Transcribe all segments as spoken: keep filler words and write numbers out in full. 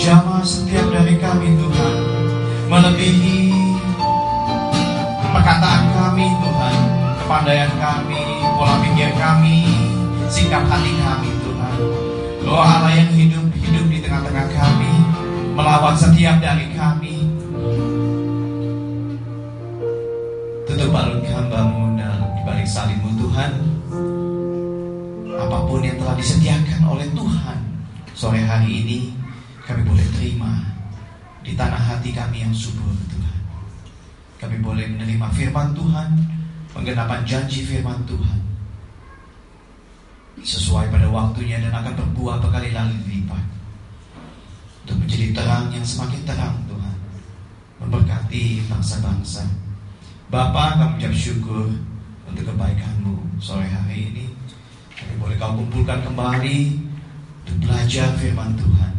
menjamah setiap dari kami Tuhan, melebihi perkataan kami Tuhan, kepandaian kami, pola pikir kami, sikap hati kami Tuhan. Roh Allah yang hidup, hidup di tengah-tengah kami, melawat setiap dari kami. Tutup balut hamba-Mu di balik salib-Mu Tuhan. Apapun yang telah disediakan oleh Tuhan sore hari ini, kami boleh terima di tanah hati kami yang subur Tuhan. Kami boleh menerima firman Tuhan, penggenapan janji firman Tuhan sesuai pada waktunya dan akan berbuah berkali-kali lipat untuk menjadi terang yang semakin terang Tuhan, memberkati bangsa-bangsa. Bapa, kami ucap syukur untuk kebaikan-Mu sore hari ini. Kami boleh Kau kumpulkan kembali untuk belajar firman Tuhan.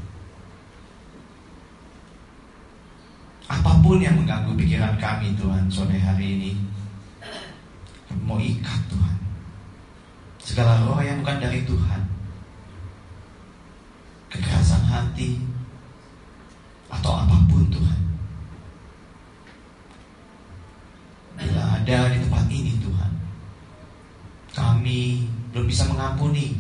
Apapun yang mengganggu pikiran kami Tuhan sore hari ini, kami mau ikat Tuhan segala roh yang bukan dari Tuhan, kekerasan hati atau apapun Tuhan. Bila ada di tempat ini Tuhan, kami belum bisa mengampuni,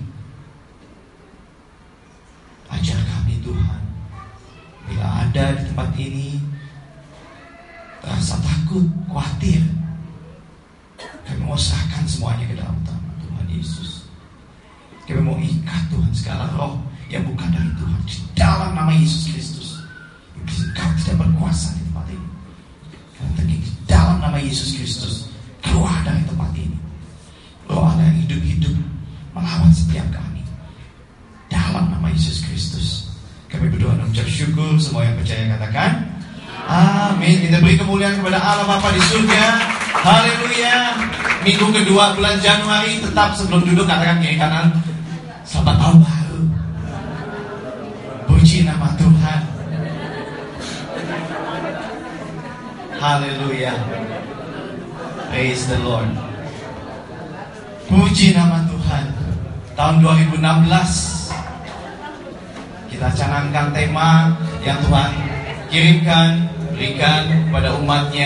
ajar kami Tuhan. Bila ada di tempat ini terasa takut, khawatir, kami mau serahkan semuanya ke dalam tangan Tuhan Yesus. Kami mau ikat Tuhan segala roh yang bukan dari Tuhan di dalam nama Yesus Kristus. Kau tidak berkuasa di tempat ini. Kami di dalam nama Yesus Kristus, keluar dari tempat ini. Roh Allah yang hidup-hidup melawan setiap kami dalam nama Yesus Kristus. Kami berdoa dan ucap syukur. Semua yang percaya katakan amin. Kita beri kemuliaan kepada Allah Bapa di surga. Haleluya. Minggu kedua bulan Januari, tetap sebelum duduk katakan kiri kanan, selamat tahun baru. Puji nama Tuhan. Haleluya. Praise the Lord. Puji nama Tuhan. Tahun dua ribu enam belas kita canangkan tema yang Tuhan kirimkan, berikan kepada umatnya.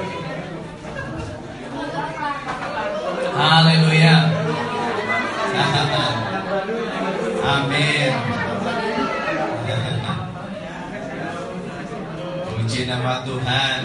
Haleluya. Amin. Puji nama Tuhan.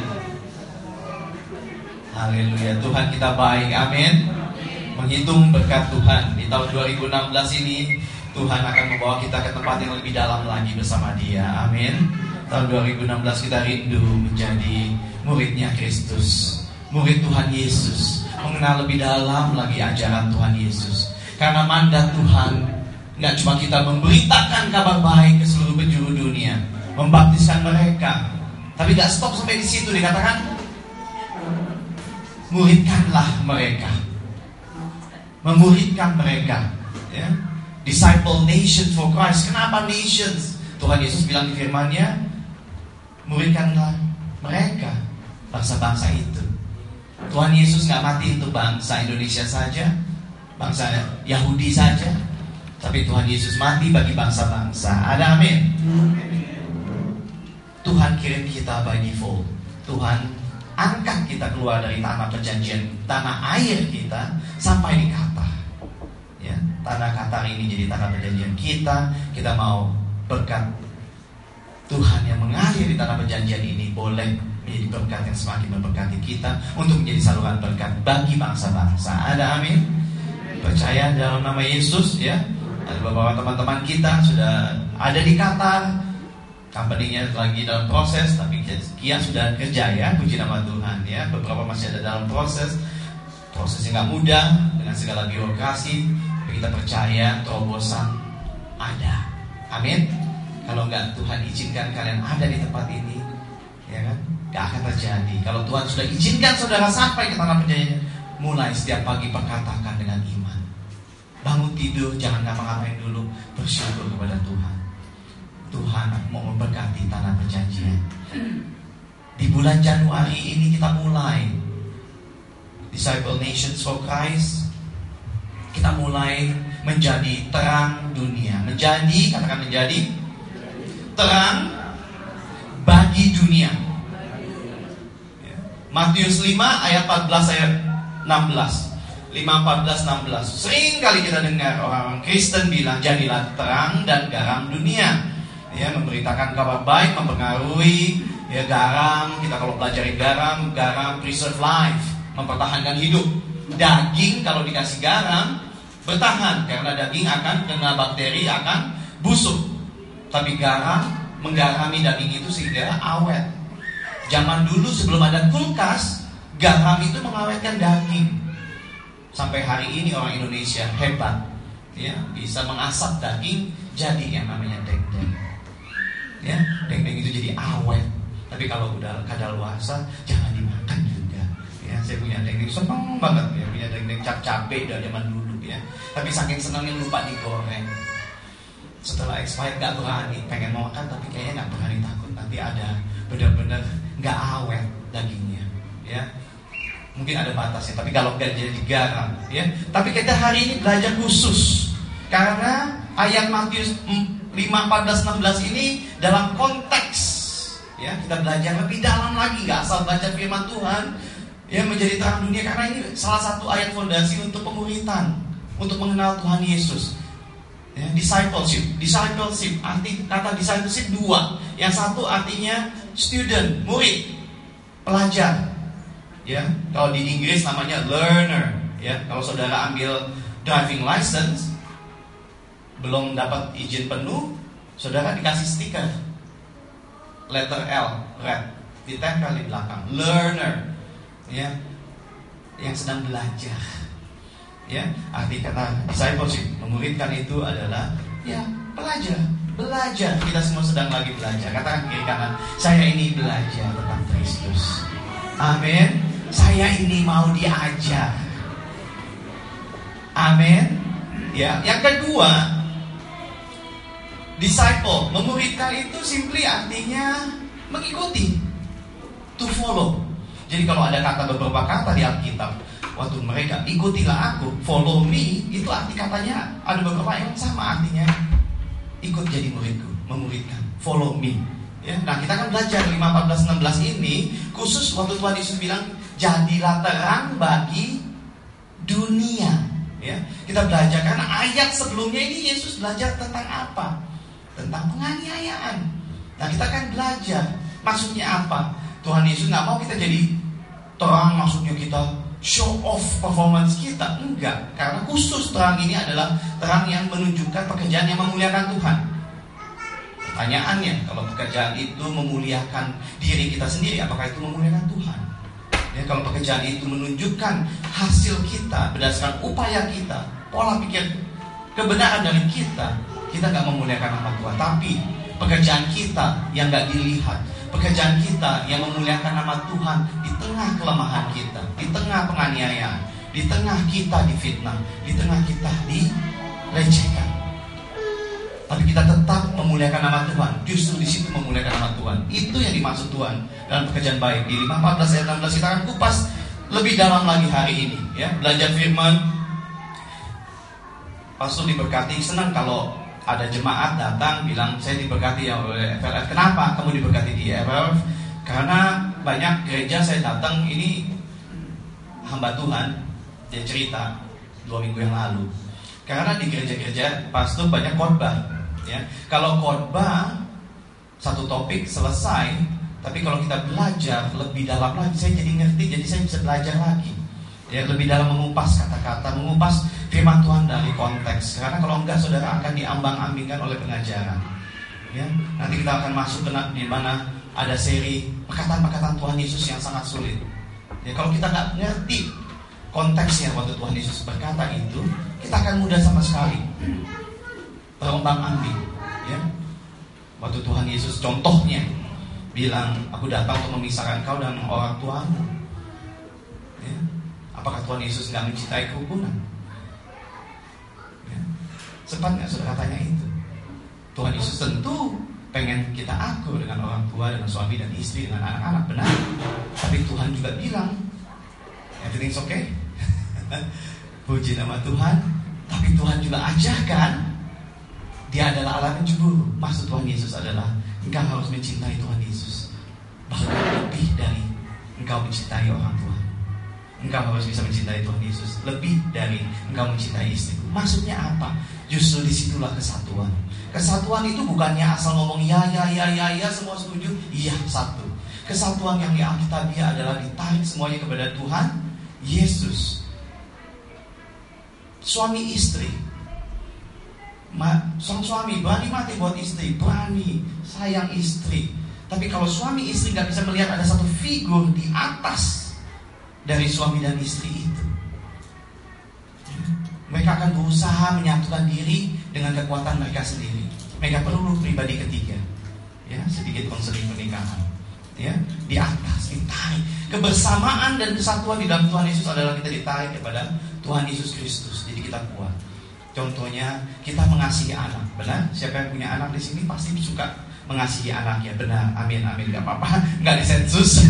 Haleluya. Tuhan kita baik. Amin. Menghitung berkat Tuhan di tahun dua ribu enam belas ini, Tuhan akan membawa kita ke tempat yang lebih dalam lagi bersama Dia. Amin. Tahun dua ribu enam belas kita rindu menjadi muridnya Kristus, murid Tuhan Yesus, mengenal lebih dalam lagi ajaran Tuhan Yesus. Karena mandat Tuhan nggak cuma kita memberitakan kabar baik ke seluruh penjuru dunia, membaptiskan mereka, tapi nggak stop sampai di situ. Dikatakan muridkanlah mereka, memuridkan mereka, ya. Disciple nation for Christ. Kenapa nations? Tuhan Yesus bilang di firman-Nya, muridkanlah mereka, bangsa-bangsa itu. Tuhan Yesus gak mati untuk bangsa Indonesia saja, bangsa Yahudi saja, tapi Tuhan Yesus mati bagi bangsa-bangsa. Ada amin. Tuhan kirim kita by default. Tuhan angkat kita keluar dari tanah perjanjian, tanah air kita, sampai di Qatar, ya. Tanah Qatar ini jadi tanah perjanjian kita. Kita mau berkat Tuhan yang mengalir di tanah perjanjian ini boleh menjadi berkat yang semakin memberkati kita untuk menjadi saluran berkat bagi bangsa-bangsa. Ada amin. Percaya dalam nama Yesus, ya. Ada beberapa teman-teman kita sudah ada di Qatar, company-nya lagi dalam proses, tapi Kia sudah kerja, ya. Puji nama Tuhan, ya. Beberapa masih ada dalam proses. Prosesnya nggak mudah dengan segala birokrasi, tapi kita percaya terobosan ada. Amin. Kalau nggak Tuhan izinkan kalian ada di tempat ini, ya kan, nggak akan terjadi. Kalau Tuhan sudah izinkan saudara sampai ke tanah perjanjian, mulai setiap pagi perkatakan dengan iman. Bangun tidur, jangan ngapa-ngapain dulu, bersyukur kepada Tuhan. Tuhan mau memberkati tanah perjanjian. Di bulan Januari ini kita mulai Disciple Nations for Christ. Kita mulai menjadi terang dunia. Menjadi, katakan menjadi terang bagi dunia. Matius lima ayat empat belas ayat enam belas. lima, empat belas, enam belas. Sering kali kita dengar orang Kristen bilang, jadilah terang dan garam dunia. Ya, memberitakan kabar baik, mempengaruhi. Ya, garam, kita kalau pelajari garam, garam preserve life, mempertahankan hidup. Daging kalau dikasih garam bertahan, karena daging akan kena bakteri, akan busuk. Tapi garam menggarami daging itu sehingga awet. Zaman dulu sebelum ada kulkas, garam itu mengawetkan daging. Sampai hari ini orang Indonesia hebat, ya, bisa mengasap daging jadi yang namanya dendeng. Ya, dendeng itu jadi awet. Tapi kalau udah kadaluarsa jangan dimakan juga. Ya, saya punya dendeng seneng banget ya, punya dendeng cap cabe dari zaman dulu ya. Tapi saking senangnya lupa digoreng. Setelah expired gak berani, pengen mau makan tapi kayaknya gak berani, takut nanti ada benar-benar gak awet dagingnya, ya. Mungkin ada batasnya, tapi kalau gak jadi garam, ya. Tapi kita hari ini belajar khusus karena ayat Matius lima, empat belas, enam belas ini dalam konteks, ya, kita belajar lebih dalam lagi, gak asal baca firman Tuhan, ya, menjadi terang dunia. Karena ini salah satu ayat fondasi untuk pemuritan, untuk mengenal Tuhan Yesus. Ya, discipleship, discipleship, arti kata discipleship dua. Yang satu artinya student, murid, pelajar. Ya, kalau di Inggris namanya learner. Ya, kalau saudara ambil driving license, belum dapat izin penuh, saudara dikasih stiker, letter L, red, ditempel di belakang. Learner, ya, yang sedang belajar. Ya, arti kata discipleship, memuridkan itu adalah ya pelajar, belajar. Kita semua sedang lagi belajar. Katakan kiri kanan, saya ini belajar tentang Kristus. Amin. Saya ini mau diajar. Amin. Ya, yang kedua, disciple, memuridkan itu simply artinya mengikuti, to follow. Jadi kalau ada kata beberapa kata di Alkitab, waktu mereka ikutilah aku, follow me, itu arti katanya ada beberapa yang sama artinya ikut jadi muridku, memuridkan, follow me. Ya, nah kita akan belajar lima, empat belas, enam belas ini khusus waktu Tuhan Yesus bilang jadilah terang bagi dunia. Ya, kita belajar karena ayat sebelumnya ini Yesus belajar tentang apa? Tentang penganiayaan. Nah kita akan belajar maksudnya apa? Tuhan Yesus nggak mau kita jadi terang, maksudnya kita show off performance kita, enggak. Karena khusus terang ini adalah terang yang menunjukkan pekerjaan yang memuliakan Tuhan. Pertanyaannya, kalau pekerjaan itu memuliakan diri kita sendiri, apakah itu memuliakan Tuhan? Ya, kalau pekerjaan itu menunjukkan hasil kita berdasarkan upaya kita, pola pikir, kebenaran dari kita, kita nggak memuliakan nama Tuhan. Tapi pekerjaan kita yang nggak dilihat, pekerjaan kita yang memuliakan nama Tuhan di tengah kelemahan kita, di tengah penganiayaan, di tengah kita difitnah, di tengah kita dilecehkan. Tapi kita tetap memuliakan nama Tuhan. Justru di situ memuliakan nama Tuhan. Itu yang dimaksud Tuhan dalam pekerjaan baik. Di lima, empat belas, ayat enam belas kita akan kupas lebih dalam lagi hari ini. Ya, belajar firman. Pastor diberkati, senang kalau ada jemaat datang bilang saya diberkati ya oleh F L F. Kenapa kamu diberkati di F L F? Karena banyak gereja saya datang ini hamba Tuhan, dia cerita dua minggu yang lalu. Karena di gereja-gereja pastor banyak khotbah. Ya, kalau khotbah satu topik selesai, tapi kalau kita belajar lebih dalam lagi, saya jadi ngerti, jadi saya bisa belajar lagi. Ya, lebih dalam mengupas kata-kata, mengupas firman Tuhan dari konteks. Karena kalau enggak, saudara akan diambang-ambingkan oleh pengajaran. Ya, nanti kita akan masuk ke di mana ada seri perkataan-perkataan Tuhan Yesus yang sangat sulit. Ya, kalau kita nggak ngerti konteksnya waktu Tuhan Yesus berkata itu, kita akan mudah sama sekali terombang-ambing. Ya, waktu Tuhan Yesus contohnya bilang, aku datang untuk memisahkan kau dan orang tuamu. Ya, apakah Tuhan Yesus nggak mencintai kerukunan? Ya, sempat nggak saudara tanya itu? Tuhan Yesus tentu pengen kita akur dengan orang tua, dengan suami dan istri, dengan anak-anak, benar. Tapi Tuhan juga bilang, everything's okay. Puji nama Tuhan. Tapi Tuhan juga ajarkan Dia adalah Allah pencemburu. Maksud Tuhan Yesus adalah engkau harus mencintai Tuhan Yesus bahkan lebih dari engkau mencintai orang tua. Engkau harus bisa mencintai Tuhan Yesus lebih dari engkau mencintai istriku. Maksudnya apa? Justru disitulah kesatuan. Kesatuan itu bukannya asal ngomong ya ya ya ya ya semua setuju, iya satu. Kesatuan yang di Alkitabiah adalah ditarik semuanya kepada Tuhan Yesus. Suami istri, Ma, sang suami berani mati buat istri, berani sayang istri. Tapi kalau suami istri gak bisa melihat ada satu figur di atas dari suami dan istri itu, mereka akan berusaha menyatukan diri dengan kekuatan mereka sendiri. Mereka perlu pribadi ketiga, ya, sedikit konseling pernikahan, ya, di atas ditarik. Kebersamaan dan kesatuan di dalam Tuhan Yesus adalah kita ditarik kepada Tuhan Yesus Kristus. Jadi kita kuat. Contohnya kita mengasihi anak, benar? Siapa yang punya anak di sini pasti suka mengasihi anaknya, benar? Amin, amin, nggak apa-apa, nggak disensus.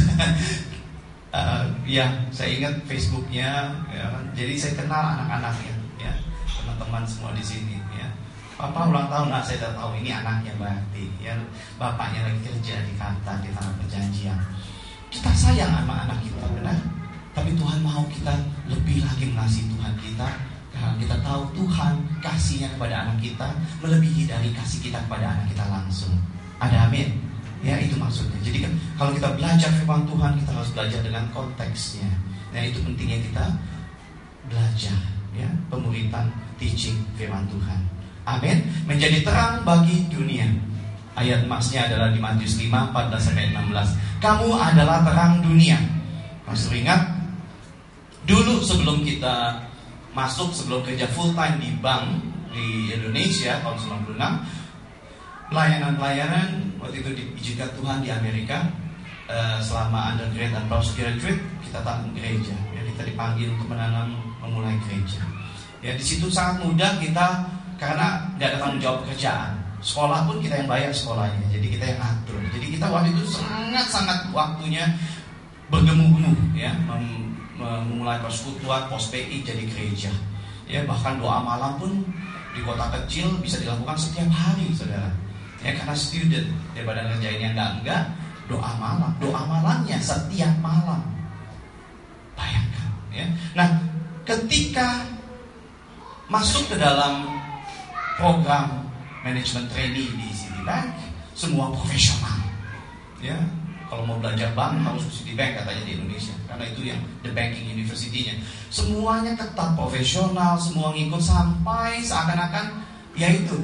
uh, ya, saya ingat Facebooknya, ya, jadi saya kenal anak-anaknya, ya, teman-teman semua di sini, ya. Papa ulang tahun, nah saya udah tahu ini anaknya berarti, ya, bapaknya lagi kerja di Qatar di tanah perjanjian. Kita sayang sama anak kita, benar? Tapi Tuhan mau kita lebih lagi mengasihi Tuhan kita. Karena kita tahu Tuhan kasihnya kepada anak kita melebihi dari kasih kita kepada anak kita langsung. Ada amin? Ya, itu maksudnya. Jadi kan kalau kita belajar firman Tuhan, kita harus belajar dengan konteksnya. Nah, itu pentingnya kita belajar, ya, pemuritan, teaching firman Tuhan. Amin. Menjadi terang bagi dunia. Ayat emasnya adalah di Matius lima, empat belas sampai enam belas. Kamu adalah terang dunia. Masih ingat? Dulu sebelum kita masuk, sebelum kerja full time di bank di Indonesia tahun sembilan puluh enam, pelayanan-pelayanan waktu itu diizinkan Tuhan di Amerika. uh, selama undergrad dan postgraduate kita tanggung gereja, ya, kita dipanggil untuk menanam memulai gereja. Ya, di situ sangat mudah kita karena nggak ada tanggung jawab pekerjaan. Sekolah pun kita yang bayar sekolahnya, jadi kita yang ngatur. Jadi kita waktu itu sangat-sangat waktunya bergemuruh, ya, mem- memulai persekutuan, pos P I jadi gereja. Ya, bahkan doa malam pun di kota kecil bisa dilakukan setiap hari, saudara. Ya, karena student daripada ngerjain yang enggak-enggak, doa malam, doa malamnya setiap malam. Bayangkan, ya. Nah, ketika masuk ke dalam program manajemen trainee di Citibank, semua profesional. Ya, kalau mau belajar bank harus ke Citibank katanya di Indonesia, karena itu yang the banking university-nya. Semuanya ketat, profesional, semua ngikut sampai seakan-akan yaitu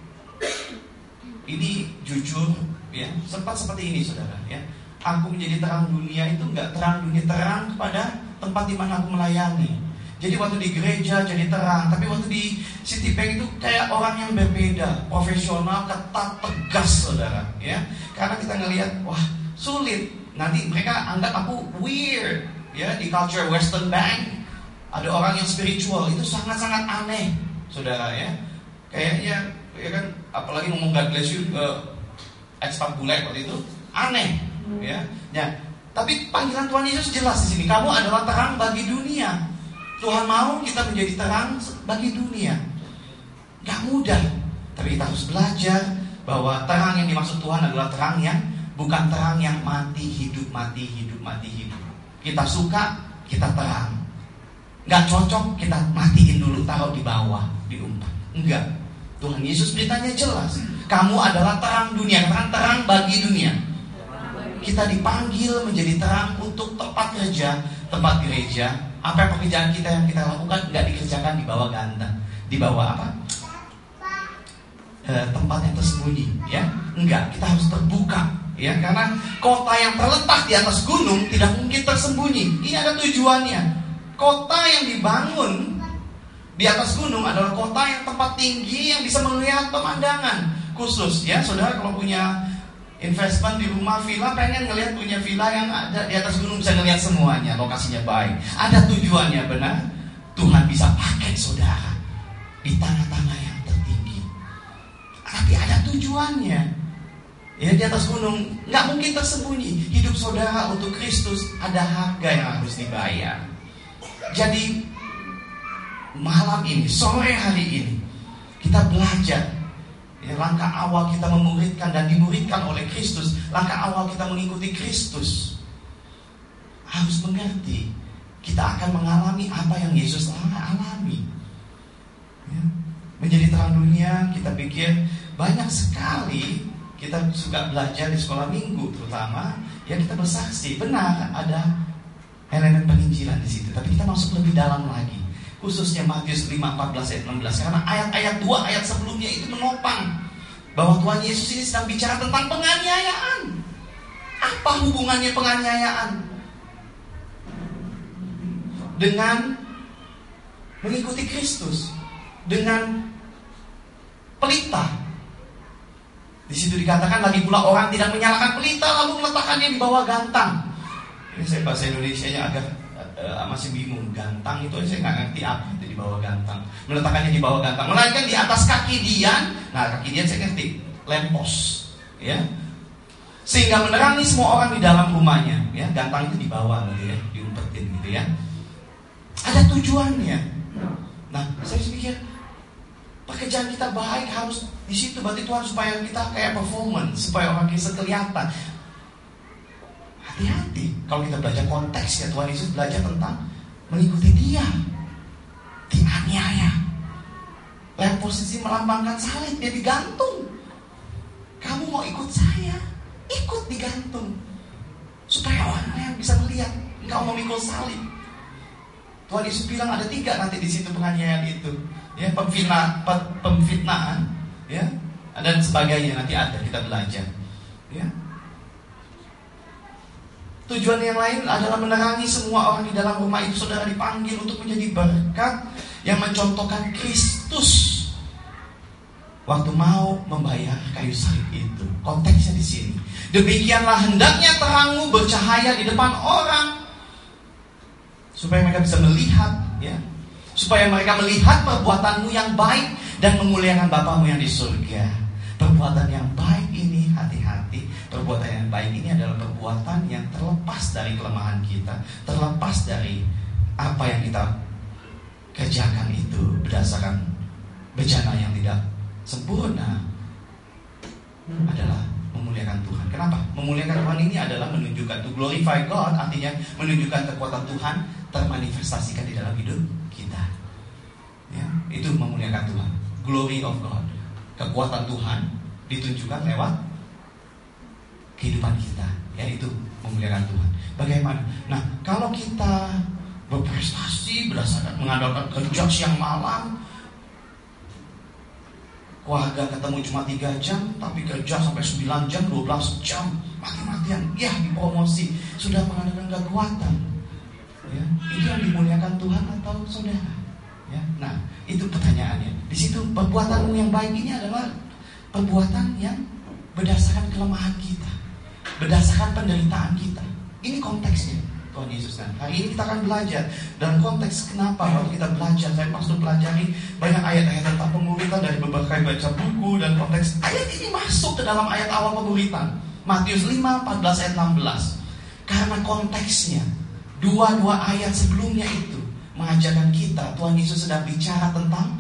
ini jujur, ya, sempat seperti ini, saudara, ya. Aku menjadi terang dunia itu enggak terang dunia, terang kepada tempat di mana aku melayani. Jadi waktu di gereja jadi terang, tapi waktu di Citibank itu kayak orang yang berbeda, profesional, ketat, tegas, saudara, ya. Karena kita ngelihat, wah, sulit. Nanti mereka anggap aku weird, ya, di culture Western Bank. Ada orang yang spiritual, itu sangat-sangat aneh, saudara, ya. Kayaknya, ya kan, apalagi ngomong God bless you ke ekspat bule waktu itu, aneh, ya. Ya, tapi panggilan Tuhan Yesus jelas di sini. Kamu adalah terang bagi dunia. Tuhan mau kita menjadi terang bagi dunia. Gak mudah, tapi kita harus belajar bahwa terang yang dimaksud Tuhan adalah terang yang bukan terang yang mati hidup mati hidup mati hidup. Kita suka, kita terang. Gak cocok, kita matiin dulu, taruh di bawah, diumpat. Enggak. Tuhan Yesus beritanya jelas. Kamu adalah terang dunia, terang terang bagi dunia. Kita dipanggil menjadi terang untuk tempat kerja, tempat gereja. Apa pekerjaan kita yang kita lakukan nggak dikerjakan di bawah ganteng, di bawah apa? E, tempat yang tersembunyi, ya? Enggak, kita harus terbuka, ya, karena kota yang terletak di atas gunung tidak mungkin tersembunyi. Ini ada tujuannya. Kota yang dibangun di atas gunung adalah kota yang tempat tinggi yang bisa melihat pemandangan khusus, ya, saudara. Kalau punya investment di rumah villa, pengen ngelihat punya villa yang ada di atas gunung, bisa ngelihat semuanya, lokasinya baik. Ada tujuannya, benar. Tuhan bisa pakai saudara di tanah-tanah yang tertinggi, tapi ada tujuannya. Ya, di atas gunung nggak mungkin tersembunyi. Hidup saudara untuk Kristus ada harga yang harus dibayar. Jadi malam ini, sore hari ini, kita belajar Ya, langkah awal kita memuridkan dan dimuridkan oleh Kristus, langkah awal kita mengikuti Kristus, harus mengerti kita akan mengalami apa yang Yesus alami. Ya, menjadi terang dunia, kita pikir banyak sekali kita suka belajar di sekolah minggu terutama, ya kita bersaksi, benar ada elemen penginjilan di situ, tapi kita masuk lebih dalam lagi. Khususnya Matius lima, empat belas, ayat enam belas. Karena ayat-ayat dua ayat sebelumnya itu menopang bahwa Tuhan Yesus ini sedang bicara tentang penganiayaan. Apa hubungannya penganiayaan dengan mengikuti Kristus, dengan pelita? Di situ dikatakan, lagi pula orang tidak menyalakan pelita lalu meletakkannya di bawah gantang. Ini saya bahasa Indonesianya agak Uh, masih bingung. Gantang itu saya nggak ngerti apa itu di bawah gantang. Meletakkannya di bawah gantang, melainkan di atas kaki Dian. Nah, kaki Dian saya ngerti, lempos, ya, sehingga menerangi semua orang di dalam rumahnya. Ya, gantang itu di bawah, gitu ya, diumpetin, gitu ya. Ada tujuannya. Nah, saya pikir pekerjaan kita baik harus di situ. Berarti Tuhan supaya kita kayak performance, supaya orang Kristen kelihatan. Hati-hati, kalau kita belajar konteksnya, Tuhan Yesus belajar tentang mengikuti Dia, dianiaya. Lain posisi melambangkan salib, dia digantung. Kamu mau ikut saya, ikut digantung, supaya orang yang bisa melihat engkau memikul salib. Tuhan Yesus bilang ada tiga nanti di situ penganiayaan itu, ya, pemfitnah, pemfitnahan, ya, dan sebagainya nanti ada kita belajar, ya. Tujuan yang lain adalah menerangi semua orang di dalam rumah itu. Saudara dipanggil untuk menjadi berkat yang mencontohkan Kristus waktu mau membayar kayu salib itu. Konteksnya di sini. Demikianlah hendaknya terangmu bercahaya di depan orang, supaya mereka bisa melihat, ya, supaya mereka melihat perbuatanmu yang baik dan memuliakan Bapamu yang di surga. Perbuatan yang baik ini, hati-hati, perbuatan yang baik ini adalah perbuatan yang terlepas dari kelemahan kita, terlepas dari apa yang kita kerjakan itu berdasarkan bencana yang tidak sempurna, adalah memuliakan Tuhan. Kenapa? Memuliakan Tuhan ini adalah menunjukkan, to glorify God, artinya menunjukkan kekuatan Tuhan termanifestasikan di dalam hidup kita. Ya, itu memuliakan Tuhan. Glory of God. Kekuatan Tuhan ditunjukkan lewat kehidupan kita, yaitu memuliakan Tuhan. Bagaimana? Nah, kalau kita berprestasi berdasarkan mengandalkan kerja siang malam, keluarga ketemu cuma tiga jam, tapi kerja sampai sembilan jam, dua belas jam, mati-matian, ya dipromosi, sudah mengandalkan kekuatan. Ya, itu yang dimuliakan Tuhan atau saudara? Ya, nah, itu pertanyaannya. Di situ perbuatanmu yang baik ini adalah perbuatan yang berdasarkan kelemahan kita, berdasarkan penderitaan kita. Ini konteksnya Tuhan Yesus. Nah, hari ini kita akan belajar dalam konteks kenapa waktu kita belajar, saya pastor pelajari banyak ayat-ayat tentang pemuritan dari berbagai baca buku, dan konteks ayat ini masuk ke dalam ayat awal pemuritan Matius lima, empat belas, ayat enam belas. Karena konteksnya dua-dua ayat sebelumnya itu mengajarkan kita Tuhan Yesus sedang bicara tentang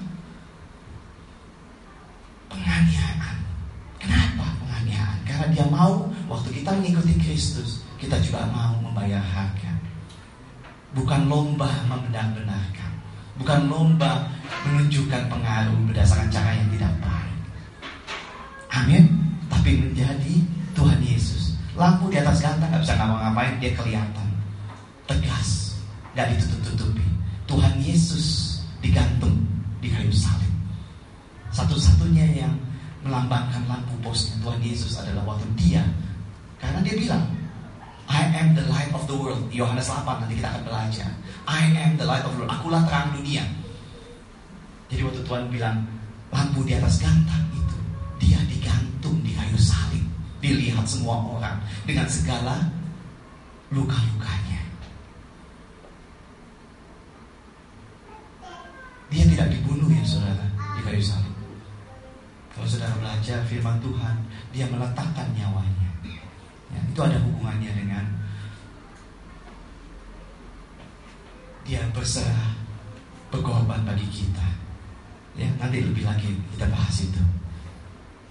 penganiayaan. Kenapa penganiayaan? Karena dia mau waktu kita mengikuti Kristus, kita juga mau membayar harga. Bukan lomba membenar-benarkan, bukan lomba menunjukkan pengaruh berdasarkan cara yang tidak baik. Amin. Tapi menjadi Tuhan Yesus. Lampu di atas gantang gak bisa ngapa-ngapain, dia kelihatan tegas, gak ditutup-tutupi. Tuhan Yesus digantung di kayu salib. Satu-satunya yang melambangkan lampu posnya Tuhan Yesus adalah waktu dia, karena dia bilang, I am the light of the world. Yohanes delapan, nanti kita akan belajar. I am the light of the world. Akulah terang dunia. Jadi waktu Tuhan bilang lampu di atas gantang itu, dia digantung di kayu salib, dilihat semua orang dengan segala luka-lukanya. Dia tidak dibunuh, ya saudara, di kayu salib. Kalau saudara belajar firman Tuhan, dia meletakkan nyawanya. Ya, itu ada hubungannya dengan dia berserah, berkorban bagi kita. Ya, nanti lebih lagi kita bahas itu.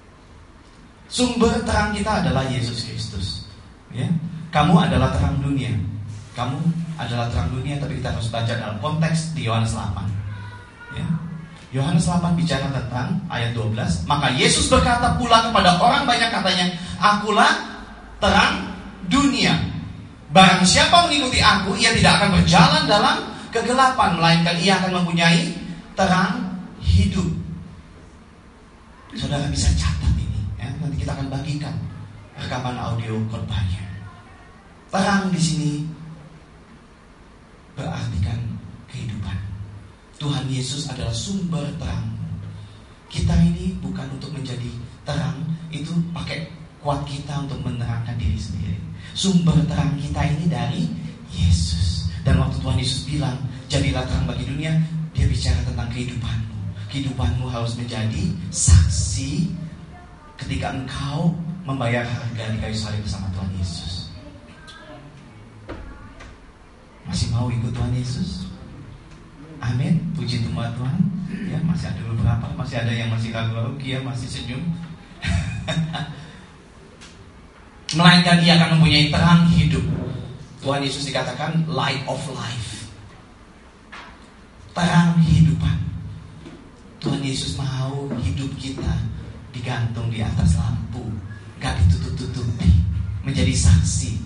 Sumber terang kita adalah Yesus Kristus. Ya, kamu adalah terang dunia. Kamu adalah terang dunia, tapi kita harus baca dalam konteks di Yohanes delapan. Ya. Yohanes delapan bicara tentang ayat dua belas. Maka Yesus berkata pula kepada orang banyak, katanya, akulah terang dunia. Barang siapa mengikuti aku, ia tidak akan berjalan dalam kegelapan, melainkan ia akan mempunyai terang hidup. Saudara bisa catat ini, ya. Nanti kita akan bagikan rekaman audio khotbahnya. Terang di sini berartikan kehidupan. Tuhan Yesus adalah sumber terang. Kita ini bukan untuk menjadi terang, itu pakai kuat kita untuk menerangkan diri sendiri. Sumber terang kita ini dari Yesus. Dan waktu Tuhan Yesus bilang, jadilah terang bagi dunia, dia bicara tentang kehidupanmu. Kehidupanmu harus menjadi saksi ketika engkau membayar harga di kayu salib bersama Tuhan Yesus. Masih mau ikut Tuhan Yesus? Amin, puji Tuhan Tuhan. Ya, masih ada beberapa, masih ada yang masih ragu-ragu, dia masih senyum. Melainkan ia akan mempunyai terang hidup. Tuhan Yesus dikatakan light of life, terang kehidupan. Tuhan Yesus mau hidup kita digantung di atas lampu, gak ditutup-tutupi, menjadi saksi.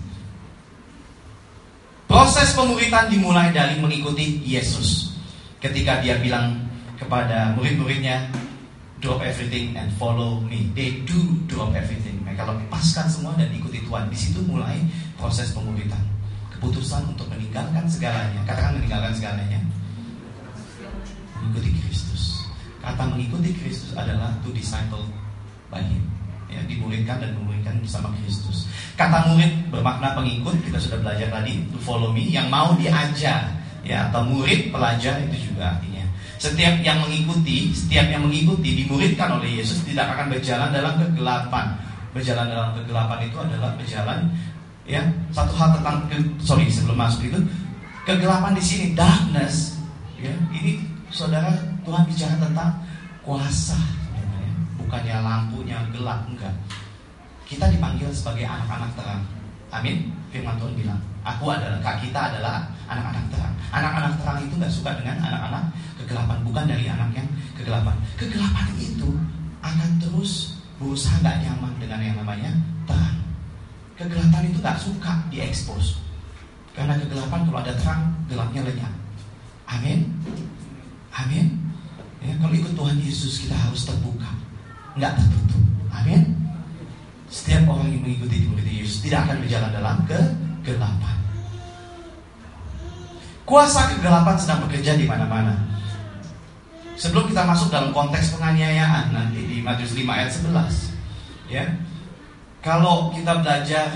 Proses pemuritan dimulai dari mengikuti Yesus. Ketika dia bilang kepada murid-muridnya, drop everything and follow me. They do drop everything. Mereka lepaskan semua dan ikuti Tuhan. Di situ mulai proses pemuritan. Keputusan untuk meninggalkan segalanya. Katakan meninggalkan segalanya. Mengikuti Kristus. Kata mengikuti Kristus adalah to disciple by Him. Ya, dimuridkan dan memuridkan bersama Kristus. Kata murid bermakna pengikut. Kita sudah belajar tadi, to follow me, yang mau diajar. Ya, atau murid, pelajar, itu juga artinya. Setiap yang mengikuti, setiap yang mengikuti dimuridkan oleh Yesus tidak akan berjalan dalam kegelapan. Berjalan dalam kegelapan itu adalah berjalan, ya. Satu hal tentang, sorry sebelum masuk itu, kegelapan di sini darkness, ya. Ini saudara, Tuhan bicara tentang kuasa, ya. Bukannya lampunya gelap, enggak. Kita dipanggil sebagai anak-anak terang. Amin. Firman Tuhan bilang, aku adalah, kita adalah anak-anak terang. Anak-anak terang itu gak suka dengan anak-anak kegelapan. Bukan dari anak yang kegelapan. Kegelapan itu akan terus berusaha gak nyaman dengan yang namanya terang. Kegelapan itu gak suka diekspos. Karena kegelapan kalau ada terang, gelapnya lenyap. Amin. Amin. Ya, kalau ikut Tuhan Yesus kita harus terbuka, gak tertutup. Amin. Setiap orang yang mengikuti murid Yesus tidak akan berjalan dalam kegelapan. Kuasa kegelapan sedang bekerja di mana-mana. Sebelum kita masuk dalam konteks penganiayaan nanti di Matius lima ayat sebelas, ya. Kalau kita belajar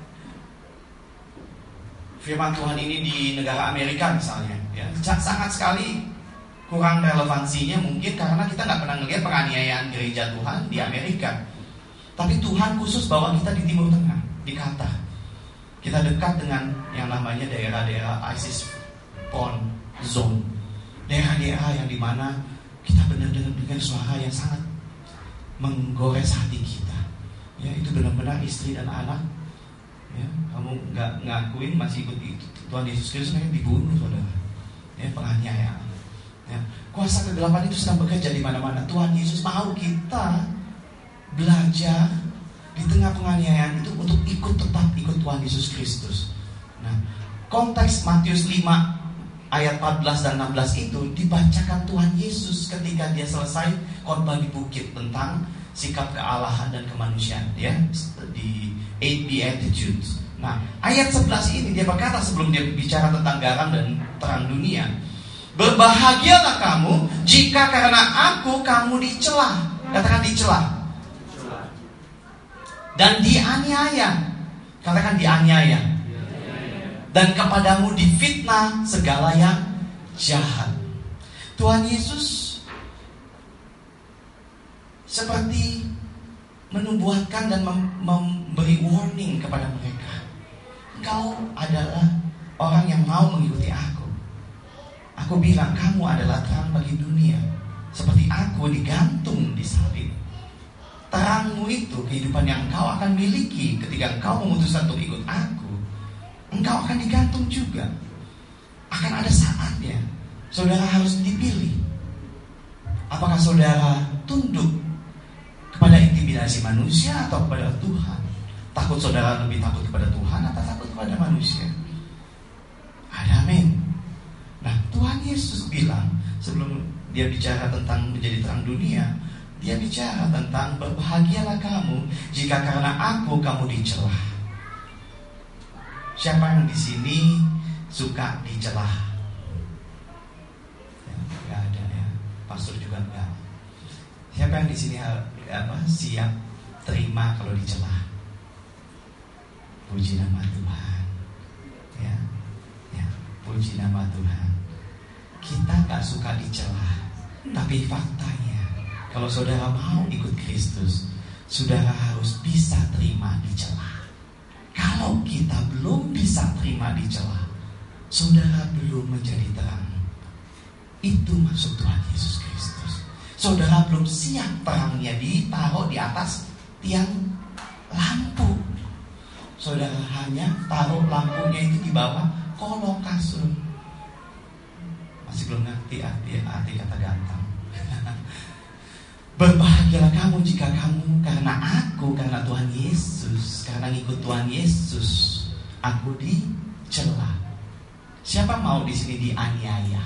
firman Tuhan ini di negara Amerika misalnya, ya, sangat sekali kurang relevansinya mungkin karena kita nggak pernah melihat penganiayaan gereja Tuhan di Amerika. Tapi Tuhan khusus bawa kita di Timur Tengah, di Qatar. Kita dekat dengan yang namanya daerah-daerah ISIS prone zone, daerah-daerah yang dimana kita benar-benar dengar suara yang sangat menggores hati kita. Ya, itu benar-benar istri dan anak. Ya, kamu nggak ngakuin masih ikut itu, Tuhan Yesus Kristus yang dibunuh, saudara. Ya, penganiayaan. Ya, kuasa kegelapan itu sedang bekerja di mana-mana. Tuhan Yesus mau kita belajar di tengah penganiayaan itu untuk ikut tetap ikut Tuhan Yesus Kristus. Nah, konteks Matius lima ayat empat belas dan enam belas itu dibacakan Tuhan Yesus ketika dia selesai khotbah di bukit tentang sikap kealahan dan kemanusiaan, ya, di eight Beatitudes. Nah, ayat sebelas ini dia berkata sebelum dia bicara tentang garam dan terang dunia, berbahagialah kamu jika karena aku kamu dicela. Katakan dicela. Dan dianiaya. Katakan dianiaya. Dan kepadamu difitnah segala yang jahat. Tuhan Yesus seperti menubuatkan dan mem- memberi warning kepada mereka. Engkau adalah orang yang mau mengikuti aku. Aku bilang kamu adalah terang bagi dunia. Seperti aku digantung di salib. terangmu itu, kehidupan yang engkau akan miliki ketika engkau memutuskan untuk ikut aku, engkau akan digantung juga. Akan ada saatnya saudara harus dipilih. Apakah saudara tunduk kepada intimidasi manusia atau kepada Tuhan? Takut saudara lebih takut kepada Tuhan atau takut kepada manusia? Ada amin. Nah, Tuhan Yesus bilang sebelum dia bicara tentang menjadi terang dunia, dia bicara tentang berbahagialah kamu jika karena aku kamu dicela. Siapa yang di sini suka dicela? Ya, gak ada ya. Pastor juga enggak. Siapa yang di sini apa siap terima kalau dicela? Puji nama Tuhan. Ya, ya, puji nama Tuhan. Kita gak suka dicela, tapi faktanya kalau saudara mau ikut Kristus, saudara harus bisa terima dicela. Kalau kita belum bisa terima dicela, saudara belum menjadi terang. Itu maksud Tuhan Yesus Kristus. Saudara belum siap terangnya ditaruh di atas tiang lampu. Saudara hanya taruh lampunya itu di bawah kolong kasur. Masih belum ngerti arti, arti kata ganteng. Berbahagialah kamu jika kamu karena aku, karena Tuhan Yesus, karena ngikut Tuhan Yesus, aku dicela. Siapa mau di sini dianiaya?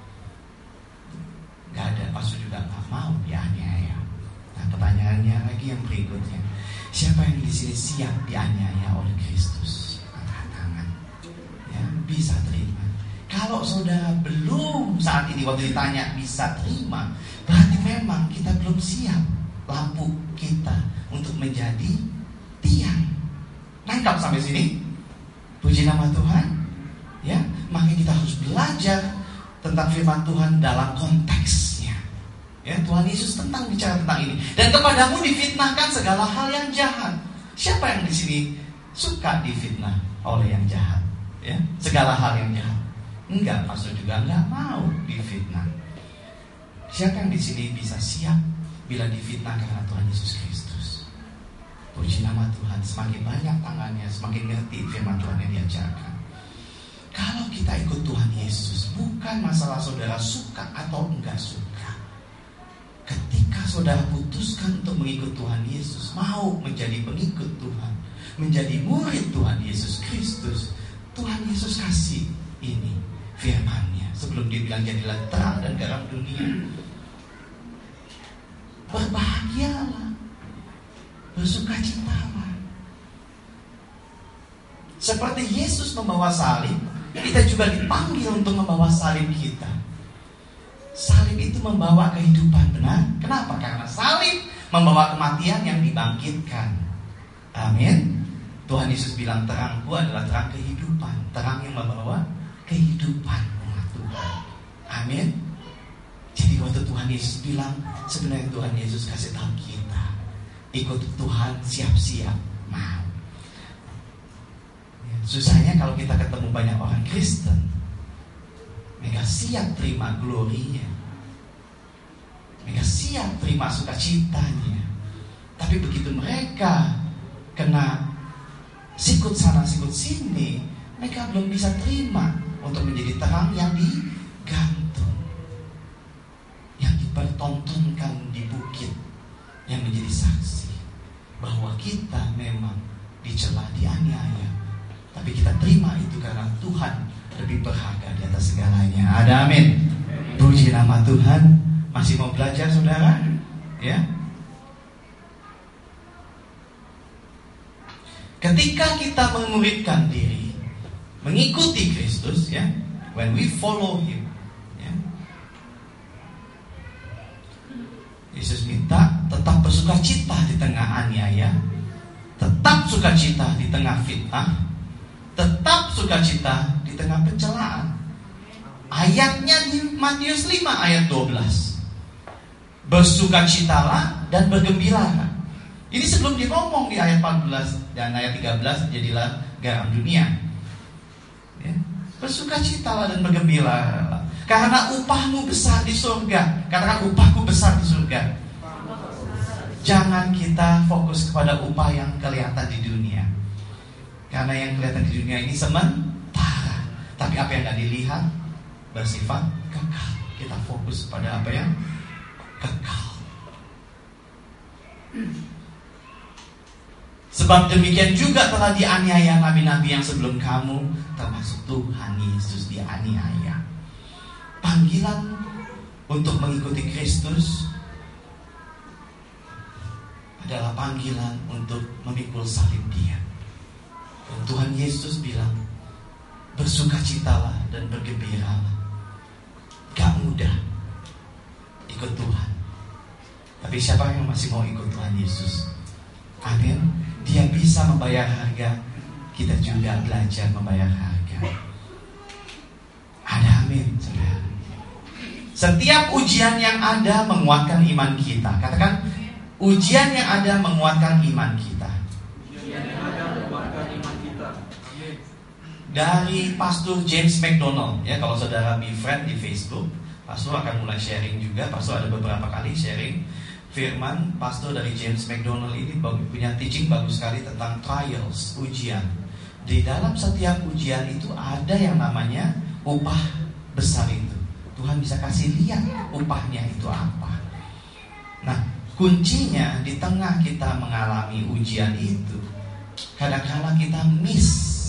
Gak ada, pastor juga gak mau dianiaya. Nah, pertanyaannya lagi yang berikutnya, siapa yang di sini siap dianiaya oleh Kristus? Angkat tangan. Ya, bisa terima. Kalau saudara belum saat ini waktu ditanya bisa terima, berarti memang kita belum siap lampu kita untuk menjadi tiang. Nangkap sampai sini? Puji nama Tuhan. Ya, makanya kita harus belajar tentang firman Tuhan dalam konteksnya. Ya, Tuhan Yesus tentang bicara tentang ini. Dan kepadamu difitnahkan segala hal yang jahat. Siapa yang di sini suka difitnah oleh yang jahat? Ya, segala hal yang jahat. Enggak, pastor juga enggak mau difitnah. Siapa yang di sini bisa siap bila difitnah karena Tuhan Yesus Kristus? Puji nama Tuhan, semakin banyak tangannya, semakin ngerti firman Tuhan yang diajarkan. Kalau kita ikut Tuhan Yesus, bukan masalah saudara suka atau enggak suka. Ketika saudara putuskan untuk mengikut Tuhan Yesus, mau menjadi pengikut Tuhan, menjadi murid Tuhan Yesus Kristus, Tuhan Yesus kasih ini firman-Nya sebelum dia bilang jadilah terang dan garam dunia. Berbahagialah, bersukacitalah. Seperti Yesus membawa salib, kita juga dipanggil untuk membawa salib kita. Salib itu membawa kehidupan, benar? Kenapa? Karena salib membawa kematian yang dibangkitkan. Amin. Tuhan Yesus bilang terangku adalah terang kehidupan, terang yang membawa kehidupan umat Tuhan. Amin. Jadi waktu Tuhan Yesus bilang, sebenarnya Tuhan Yesus kasih tahu kita, ikut Tuhan siap-siap mau. Ya, susahnya kalau kita ketemu banyak orang Kristen, mereka siap terima glorinya, mereka siap terima sukacitanya. Tapi begitu mereka kena sikut sana sikut sini, mereka belum bisa terima untuk menjadi terang yang digantung, yang dipertontonkan di bukit, yang menjadi saksi bahwa kita memang dicela, dianiaya, tapi kita terima itu karena Tuhan lebih berharga di atas segalanya. Ada amin. Puji nama Tuhan. Masih mau belajar saudara? Ya. Ketika kita memuridkan diri, mengikuti Kristus, ya, when we follow Him, ya, Yesus minta tetap bersukacita di tengah aniaya, tetap sukacita di tengah fitnah, tetap sukacita di tengah pencelaan. Ayatnya di Matius lima ayat dua belas. Bersukacitalah dan bergembiralah. Ini sebelum dia ngomong di ayat empat belas dan ayat tiga belas, jadilah garam dunia. Ya. Bersukacitalah dan bergembiralah, karena upahmu besar di surga. Katakan upahku besar di surga. Jangan kita fokus kepada upah yang kelihatan di dunia, karena yang kelihatan di dunia ini sementara. Tapi apa yang gak dilihat bersifat kekal. Kita fokus pada apa yang kekal. Sebab demikian juga telah dianiaya nabi-nabi yang sebelum kamu, termasuk Tuhan Yesus dianiaya. Panggilan untuk mengikuti Kristus adalah panggilan untuk memikul salib Dia. Dan Tuhan Yesus bilang, bersukacitalah dan bergembiralah. Gak mudah ikut Tuhan, tapi siapa yang masih mau ikut Tuhan Yesus? Amin. Dia bisa membayar harga, kita juga belajar membayar harga. Ada amin, saudara. Setiap ujian yang ada menguatkan iman kita. Katakan, ujian yang ada menguatkan iman kita. Ujian yang ada menguatkan iman kita. Dari Pastor James MacDonald, ya, kalau saudara befriend di Facebook, Pastor akan mulai sharing juga. Pastor ada beberapa kali sharing firman. Pastor dari James MacDonald ini punya teaching bagus sekali tentang trials, ujian. Di dalam setiap ujian itu ada yang namanya upah besar itu. Tuhan bisa kasih lihat upahnya itu apa. Nah, kuncinya di tengah kita mengalami ujian itu, kadang-kadang kita miss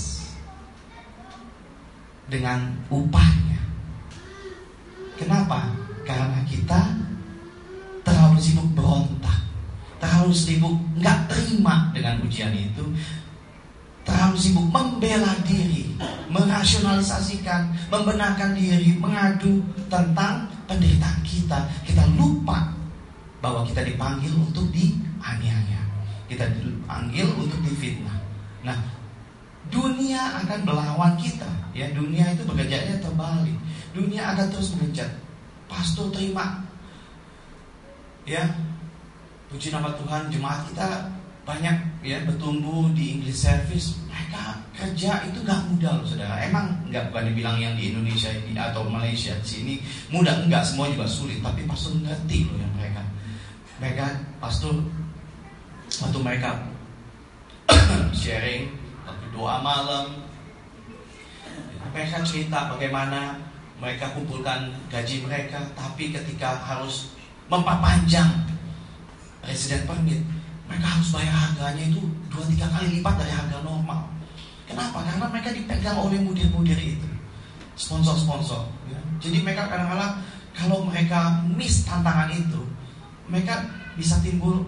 dengan upahnya. Kenapa? Karena kita terlalu sibuk berontak, terlalu sibuk nggak terima dengan ujian itu, terlalu sibuk membela diri, merasionalisasikan, membenarkan diri, mengadu tentang penderitaan kita. Kita lupa bahwa kita dipanggil untuk dianiaya, kita dipanggil untuk difitnah. Nah, dunia akan melawan kita, ya. Dunia itu bekerjanya terbalik. Dunia akan terus mengejar. Pastor terima, ya, puji nama Tuhan, jemaat kita banyak, ya, bertumbuh di English service. Mereka kerja itu gak mudah loh, saudara. Emang gak, bukan dibilang yang di Indonesia ini atau Malaysia di sini mudah, enggak, semua juga sulit. Tapi pastor ngerti loh yang mereka Mereka pastor waktu mereka sharing, waktu doa malam, mereka cerita bagaimana mereka kumpulkan gaji mereka, tapi ketika harus memperpanjang resident permit, mereka harus bayar harganya itu dua tiga kali lipat dari harga normal. Kenapa? Karena mereka dipegang oleh mudir-mudir itu, sponsor-sponsor, ya. Jadi mereka kadang-kadang kalau mereka miss tantangan itu, mereka bisa timbul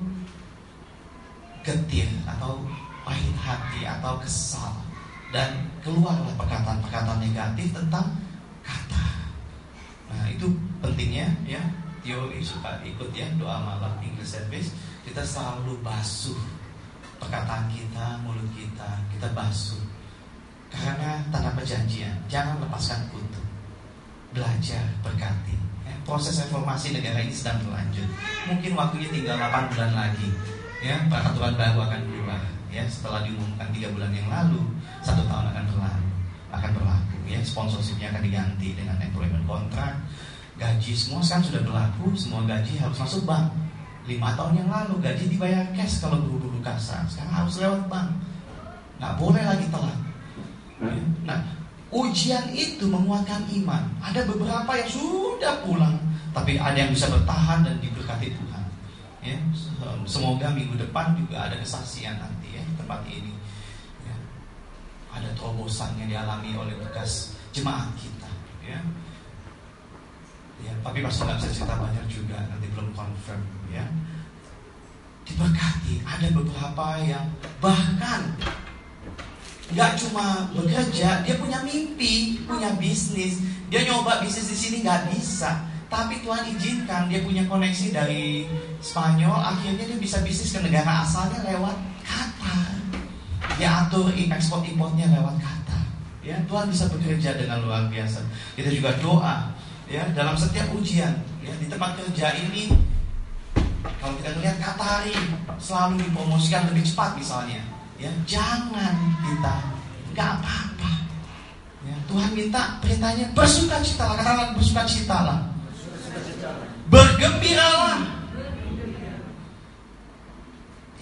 getir atau pahit hati atau kesal, dan keluarlah perkataan-perkataan negatif tentang kata. Nah, itu pentingnya, ya. Tio suka ikut, ya, doa malam English service. Kita selalu basuh perkataan kita, mulut kita, kita basuh. Karena tanda perjanjian, jangan lepaskan kutu. Belajar, berkati, ya. Proses reformasi negara ini sedang berlanjut. Mungkin waktunya tinggal delapan bulan lagi, ya, peraturan baru akan keluar, ya. Setelah diumumkan tiga bulan yang lalu, satu tahun akan berlalu, akan berlaku, ya. Sponsorshipnya akan diganti dengan employment contract. Gaji semua sekarang sudah berlaku, semua gaji harus masuk bank. Lima tahun yang lalu gaji dibayar cash kalau guru-guru kasar, sekarang harus lewat bank, nggak boleh lagi telat. Nah, ujian itu menguatkan iman. Ada beberapa yang sudah pulang, tapi ada yang bisa bertahan dan diberkati Tuhan, ya. Semoga minggu depan juga ada kesaksian nanti, ya, tempat ini, ya. Ada terobosan yang dialami oleh bekas jemaat kita, ya. Ya, tapi pasti nggak bisa cerita banyak juga, nanti belum confirm, ya. Diberkati. Ada beberapa yang bahkan nggak cuma bekerja, dia punya mimpi, punya bisnis. Dia nyoba bisnis di sini nggak bisa, tapi Tuhan izinkan dia punya koneksi dari Spanyol. Akhirnya dia bisa bisnis ke negara asalnya lewat Qatar. Dia atur ekspor importnya lewat Qatar. Ya, Tuhan bisa bekerja dengan luar biasa. Kita juga doa, ya, dalam setiap ujian, ya, di tempat kerja ini, kalau kita melihat Qatari selalu dipromosikan lebih cepat misalnya, ya, jangan kita nggak apa-apa, ya. Tuhan minta perintahnya bersukacitalah, katakan bersukacitalah, bergembiralah.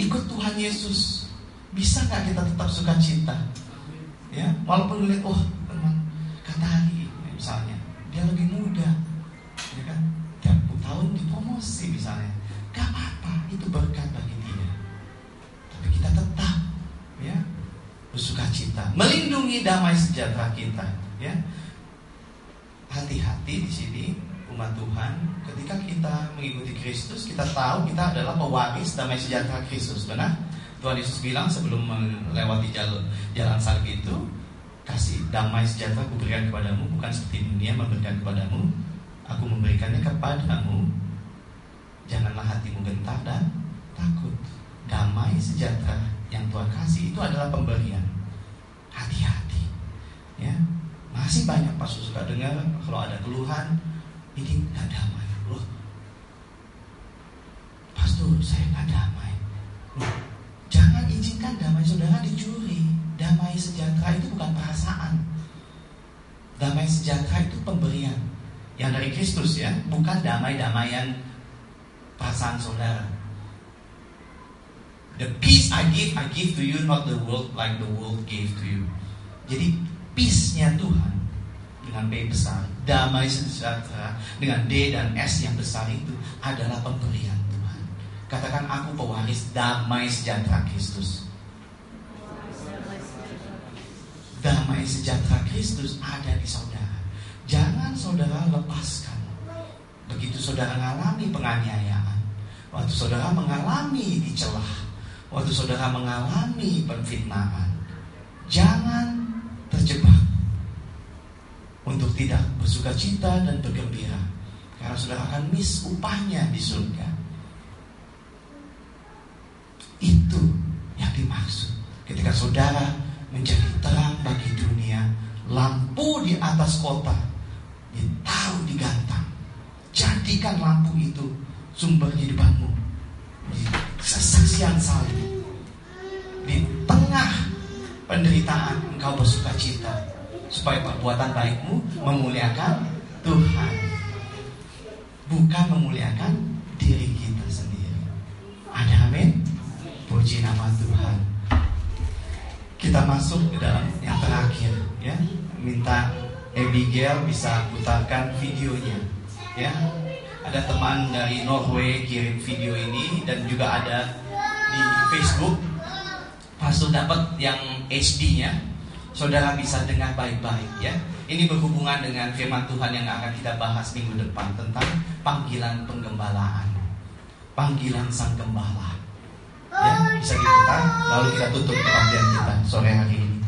ikut Tuhan Yesus, bisa nggak kita tetap sukacita? Ya, walaupun lihat, oh teman kata hari misalnya dia lebih muda, ya kan, tiap tahun dipromosi misalnya, gak apa-apa, itu berkat bagi dia. Tapi kita tetap, ya, bersukacita, melindungi damai sejahtera kita, ya. Hati-hati di sini umat Tuhan, ketika kita mengikuti Kristus, kita tahu kita adalah pewaris damai sejahtera Kristus, benar? Tuhan Yesus bilang sebelum melewati jalur jalan salib itu, kasih damai sejahtera kuberikan kepadamu, bukan seperti dunia memberikan kepadamu, aku memberikannya kepadamu. Janganlah hatimu gentar dan takut. Damai sejahtera yang Tuhan kasih itu adalah pemberian. Hati-hati, ya. Masih banyak pastor suka dengar kalau ada keluhan, ini nggak damai. Loh, pastor saya nggak damai. Loh, jangan izinkan damai saudara dicuri. Damai sejahtera itu bukan perasaan. Damai sejahtera itu pemberian yang dari Kristus, ya, bukan damai-damaian perasaan saudara. The peace I give, I give to you, not the world like the world gave to you. Jadi peace-nya Tuhan dengan P besar, damai sejahtera dengan D dan S yang besar itu adalah pemberian Tuhan. Katakan, aku pewaris damai sejahtera Kristus. Damai sejahtera Kristus ada di saudara. Jangan saudara lepaskan. Begitu saudara mengalami penganiayaan, waktu saudara mengalami dicelah, waktu saudara mengalami penfitnahan, jangan terjebak untuk tidak bersukacita dan bergembira, karena saudara akan miss upahnya di surga. Itu yang dimaksud ketika saudara menjadi terang bagi dunia, lampu di atas kota, ditaruh di gantang. Jadikan lampu itu sumber kehidupanmu. Di kesaksian salib, di tengah penderitaan engkau bersukacita, supaya perbuatan baikmu memuliakan Tuhan, bukan memuliakan diri kita sendiri. Ada amin? Puji nama Tuhan. Kita masuk ke dalam yang terakhir, ya. Minta Abigail bisa putarkan videonya, ya. Ada teman dari Norway kirim video ini, dan juga ada di Facebook. Pastor dapat yang H D-nya, saudara bisa dengar baik-baik, ya. Ini berhubungan dengan firman Tuhan yang akan kita bahas minggu depan tentang panggilan penggembalaan, panggilan sang gembala. Ya, bisa diputar, lalu kita tutup kebaktian kita sore hari ini.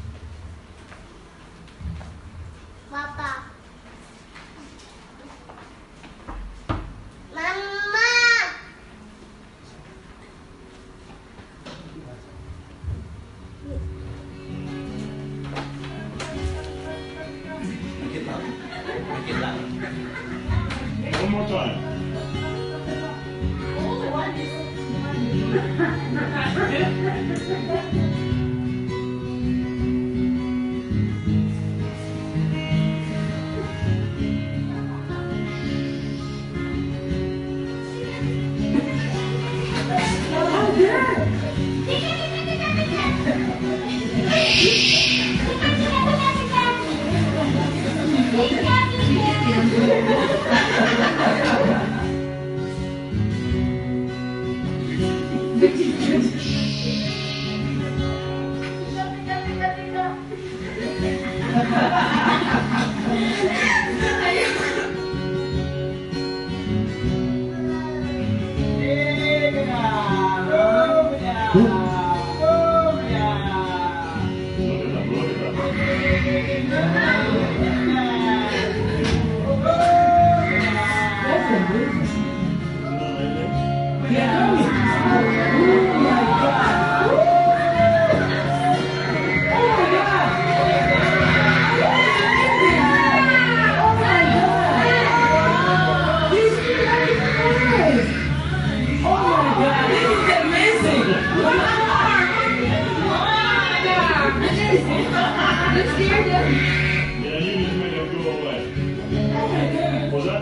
Bapak, Mama, Makin lama, makin lama. One more time.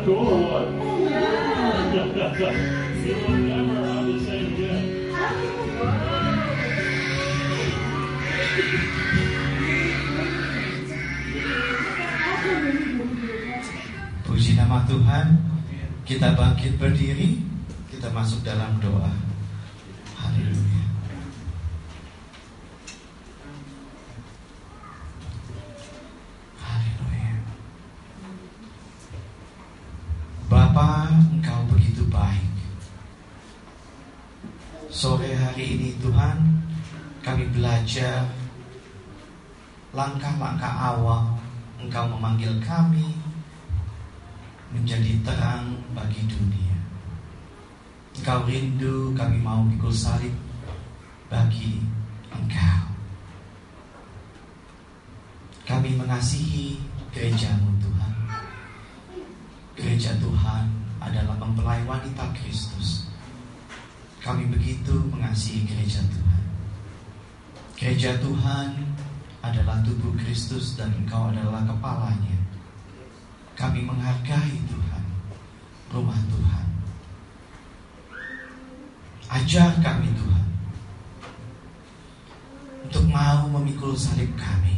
You will never have the same gift. Tuhan, kita bangkit berdiri, kita masuk dalam doa. Haleluya. Haleluya. Bapa, Engkau begitu baik. Sore hari ini Tuhan, kami belajar langkah-langkah awal Engkau memanggil kami menjadi terang bagi dunia. Engkau rindu kami mau pikul salib bagi Engkau. Kami mengasihi gereja-Mu Tuhan. Gereja Tuhan adalah mempelai wanita Kristus. Kami begitu mengasihi gereja Tuhan. Gereja Tuhan adalah tubuh Kristus dan Engkau adalah kepalanya. Kami menghargai Tuhan, rumah Tuhan. Ajar kami Tuhan untuk mau memikul salib kami,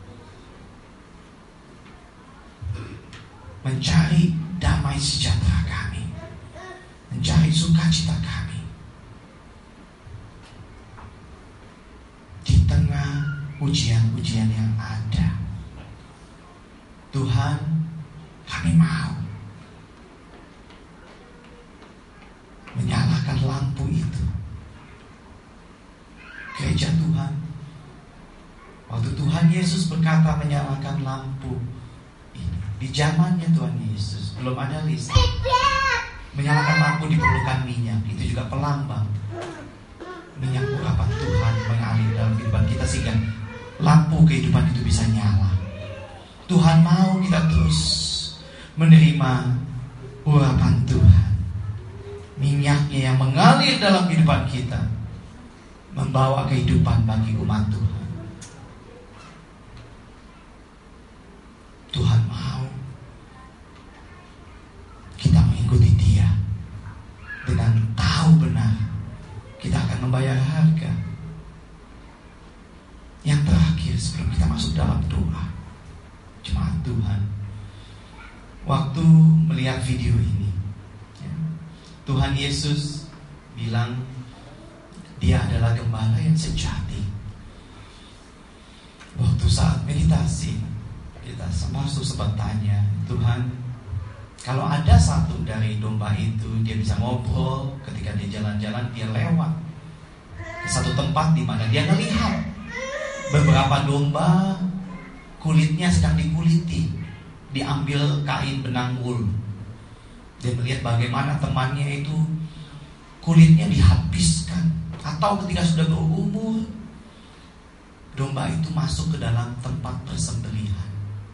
mencari damai sejahtera kami, mencari sukacita kami di tengah ujian-ujian yang ada. Tuhan, kami mau menyalakan lampu itu. Gereja Tuhan, waktu Tuhan Yesus berkata menyalakan lampu ini, di zamannya Tuhan Yesus belum ada listrik. Menyalakan lampu diperlukan minyak. Itu juga pelambang minyak urapan Tuhan mengalir dalam kehidupan kita sehingga lampu kehidupan itu bisa nyala. Tuhan mau kita terus menerima urapan Tuhan, minyaknya yang mengalir dalam kehidupan kita, membawa kehidupan bagi umat Tuhan. Tuhan mau kita mengikuti Dia dengan tahu benar kita akan membayar harga. Yang terakhir sebelum kita masuk dalam doa, jemaat Tuhan, waktu melihat video ini, ya, Tuhan Yesus bilang Dia adalah gembala yang sejati. Waktu saat meditasi, kita masuk sempat tanya, Tuhan, kalau ada satu dari domba itu, dia bisa ngobrol ketika dia jalan-jalan, dia lewat ke satu tempat di mana dia melihat beberapa domba kulitnya sedang dikuliti, diambil kain benang wul. Dia melihat bagaimana temannya itu kulitnya dihabiskan, atau ketika sudah berumur, domba itu masuk ke dalam tempat persembelihan.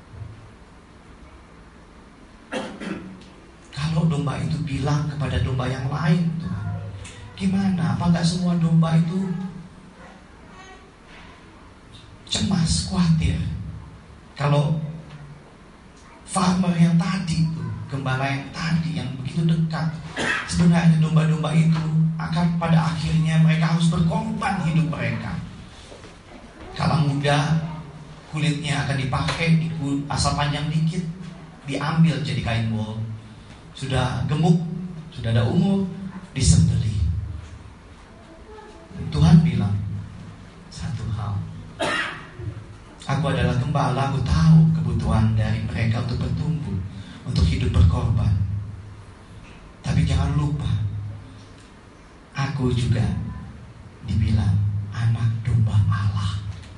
Kalau domba itu bilang kepada domba yang lain, Tuhan, gimana? Apakah semua domba itu cemas, khawatir? Kalau farmer yang tadi tuh, gembala yang tadi yang begitu dekat, sebenarnya domba-domba itu akan pada akhirnya mereka harus berkorban hidup mereka. Kalau muda, kulitnya akan dipakai, asal panjang dikit, diambil jadi kain wol. Sudah gemuk, sudah ada umur, disembelih. Tuhan bilang satu hal, aku adalah gembala, aku tahu kebutuhan dari mereka untuk bertumbuh, untuk hidup berkorban. Tapi jangan lupa, aku juga dibilang anak domba Allah.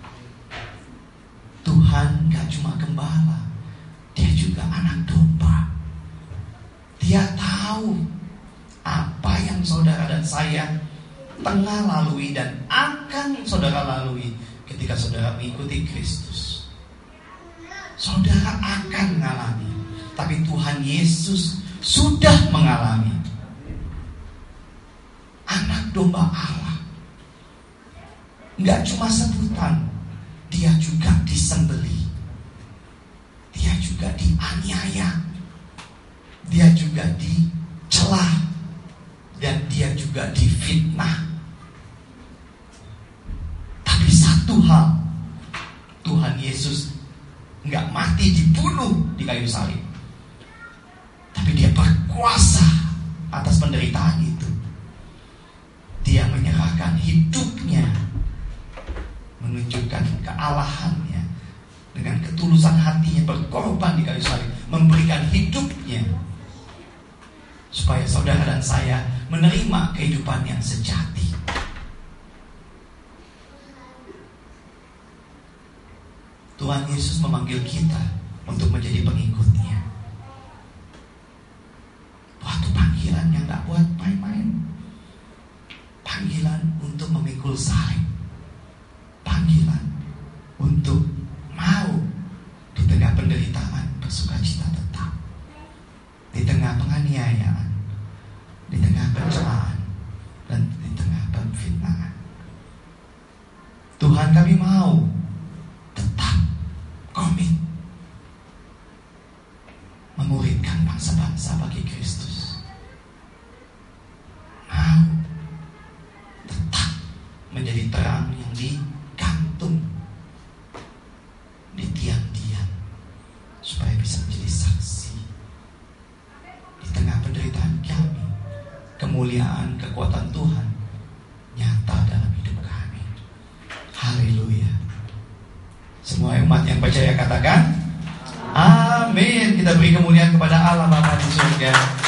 Tuhan gak cuma gembala, Dia juga anak domba. Dia tahu apa yang saudara dan saya tengah lalui dan akan saudara lalui ketika saudara mengikuti Kristus. Saudara akan mengalami, tapi Tuhan Yesus sudah mengalami. Anak domba Allah, gak cuma sebutan, Dia juga disembelih, Dia juga dianiaya, Dia juga dicela, dan Dia juga difitnah. Tapi satu hal, Tuhan Yesus gak mati dibunuh di kayu salib, tapi kuasa atas penderitaan itu. Dia menyerahkan hidupnya, menunjukkan kealahannya, dengan ketulusan hatinya berkorban di kayu salib, memberikan hidupnya supaya saudara dan saya menerima kehidupan yang sejati. Tuhan Yesus memanggil kita untuk menjadi pengikutnya. Waktu panggilan yang tak buat main-main. Panggilan untuk memikul salib. Panggilan untuk mau di tengah penderitaan bersukacita tetap, di tengah penganiayaan, di tengah pencelaan, dan di tengah pemfitnaan. Tuhan, kami mau tetap komit memuridkan bangsa-bangsa bagi Kristus. Mau tetap menjadi terang yang digantung di tiang-tiang supaya bisa menjadi saksi di tengah penderitaan kami. Kemuliaan, kekuatan Tuhan nyata dalam hidup kami. Haleluya. Semua umat yang percaya katakan amin. Kita beri kemuliaan kepada Allah Bapa di surga.